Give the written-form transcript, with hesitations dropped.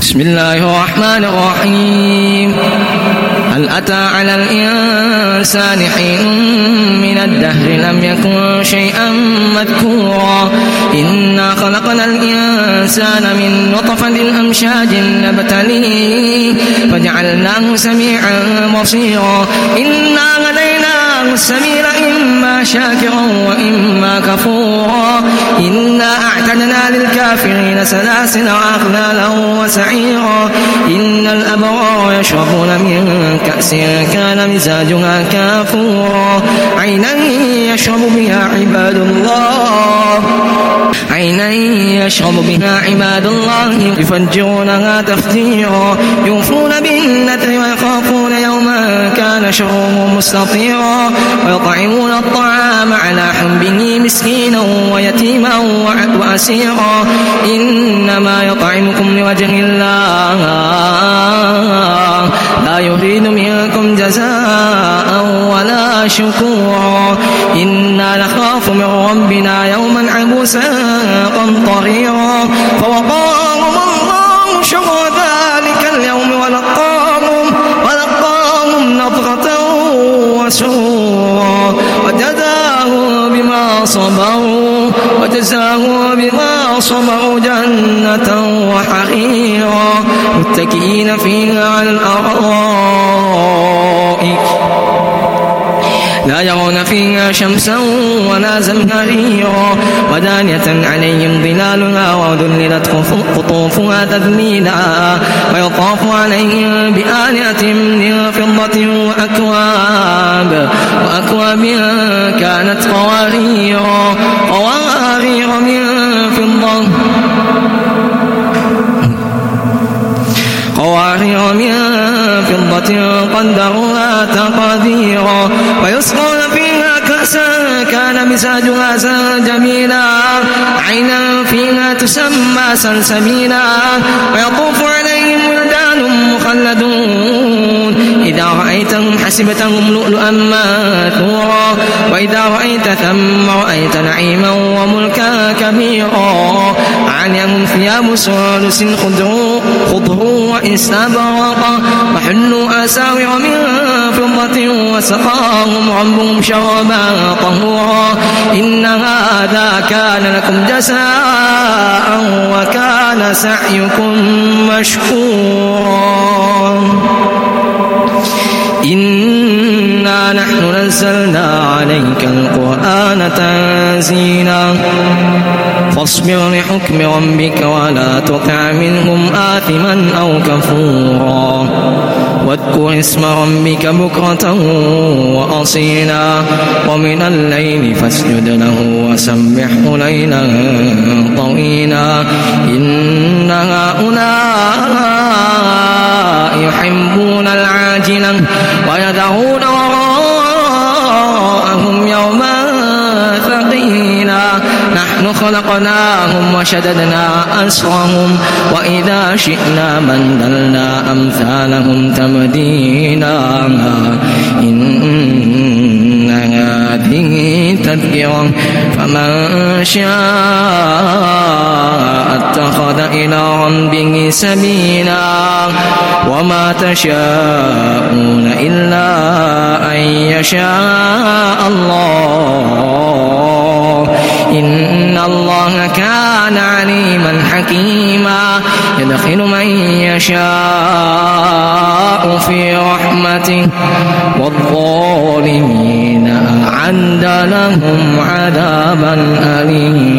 بسم الله الرحمن الرحيم. هل أتى على الإنسان حين من الدهر لم يكن شيئا مذكورا إنا خلقنا الإنسان من نطفة أمشاج نبتليه فجعلناه سميعا بصيرا إنا هديناه السبيل إما شاكرا وإما كفورا إنا أعتدنا للكافرين سلاسل وأغلالا وسعيرا إن الأبرار يشربون من كأس كان مزاجها كافورا عينا يشرب بها عباد الله يفجرونها تفجيرا يوفون بالنذر ويخافون يوما كان شره مستطيرا ويطعمون الطعام على حبه مسكينا ويتيما وأسيرا إنما يطعمكم لوجه الله لا يريد منكم جزاء ولا شكورا إنا نخاف من ربنا يوما عبوسا قمطريرا فوقاهم الله شر ذلك اليوم ولقاهم نضرة وسرورا وجزاهم بما صبروا جنة وحريرا متكئين فيها على الأرائك لا يرون فيها شمسا ولا زمهريرا ودانية عليهم ظلالها وذللت قطوفها تذليلا ويطاف عليهم بآلهة من فضة وأكواب كانت قوارير من فضة قدروها تقديرا ويسقون فيها كأسا كان مزاجها زنجبيلا عينا فيها تسمى سلسبيلا ويطوف عليهم ولدان مخلدون إذا رأيتهم حسبتهم لؤلؤا منثورا وإذا رأيت ثم رأيت نعيما وملكا كبيرا عنهم ثياب سندس خضر واستبرق وحلوا أساور من فضة وسقاهم ربهم شرابا طهورا إن هذا كان لكم جزاء وكان سعيكم مشكورا إنا نحن نزلنا عليك القرآن تنزيلا فاصبر لحكم ربك ولا تطع منهم آثما أو كفورا واذكر اسم ربك بكرة وأصيلا ومن الليل فاسجد له وسبحه ليلا طويلا إن هؤلاء يحبون العاجلة ويذرون وراءهم يوما ثقيلا نحن خلقناهم وشددنا أسرهم وإذا شئنا بدلنا أمثالهم تبديلا إن هذه تذكرة فمن شاء اتخذ إلى ربه سبيلا وما تشاءون إلا أن يشاء الله إن الله كان عليما حكيما يدخل من يشاء في رحمته والظالمين أعد لهم عذابا أليما